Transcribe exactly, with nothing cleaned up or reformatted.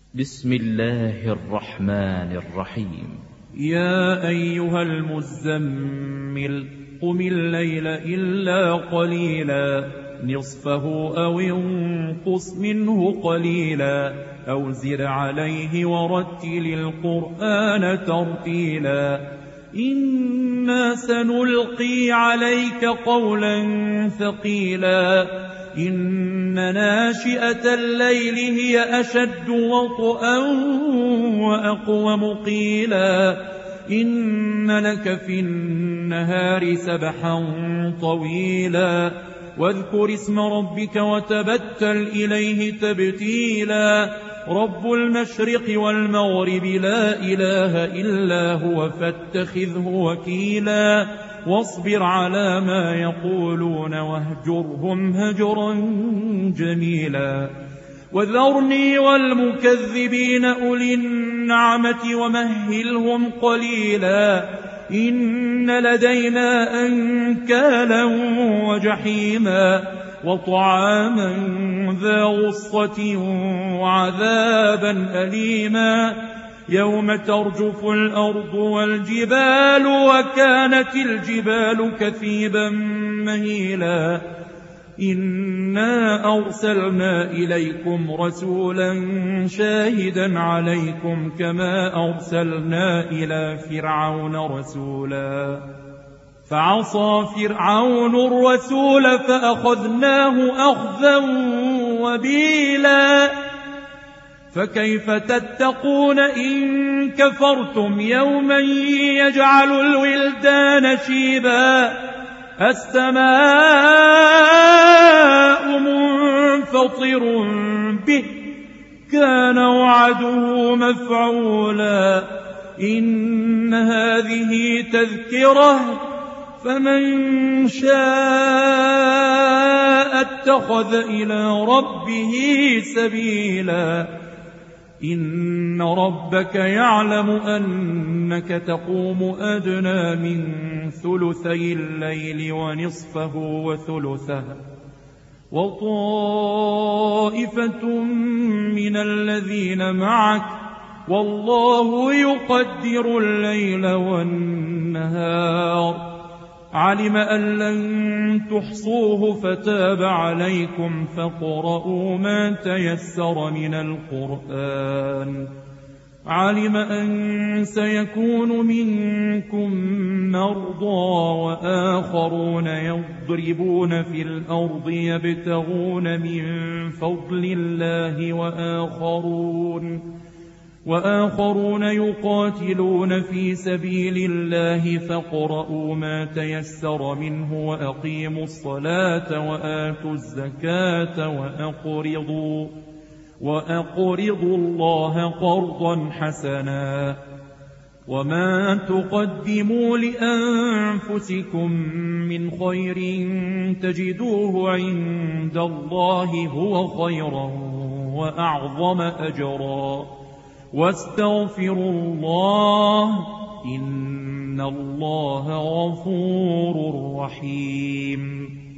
بسم الله الرحمن الرحيم. يا أيها المزمل قم الليل إلا قليلا نصفه أو انقص منه قليلا أو زد عليه ورتل القرآن ترتيلا إنا سنلقي عليك قولا ثقيلا إن ناشئة الليل هي أشد وطئا وأقوم قيلا إن لك في النهار سبحا طويلا واذكر اسم ربك وتبتل إليه تبتيلا رب المشرق والمغرب لا إله إلا هو فاتخذه وكيلا واصبر على ما يقولون واهجرهم هجرا جميلا وذرني والمكذبين أولي النعمة ومهلهم قليلا إن لدينا أنكالا وجحيما وطعاما ذا غصة وعذابا أليما يوم ترجف الأرض والجبال وكانت الجبال كثيبا مهيلا إنا أرسلنا إليكم رسولا شاهدا عليكم كما أرسلنا إلى فرعون رسولا فعصى فرعون الرسول فأخذناه أخذا وبيلا فكيف تتقون إن كفرتم يوما يجعل الولدان شيبا السماء منفطر به كان وعده مفعولا إن هذه تذكرة فمن شاء اتخذ إلى ربه سبيلا إن ربك يعلم أنك تقوم أدنى من ثلثي الليل ونصفه وثلثه وطائفة من الذين معك والله يقدر الليل والنهار علم أن لن تحصوه فتاب عليكم فاقرؤوا ما تيسر من القرآن علم أن سيكون منكم مرضى وآخرون يضربون في الأرض يبتغون من فضل الله وآخرون وآخرون يقاتلون في سبيل الله فاقرؤوا ما تيسر منه وأقيموا الصلاة وآتوا الزكاة وأقرضوا, وأقرضوا الله قرضا حسنا وما تقدموا لأنفسكم من خير تجدوه عند الله هو خيرا وأعظم أجرا واستغفروا الله إن الله غفور رحيم.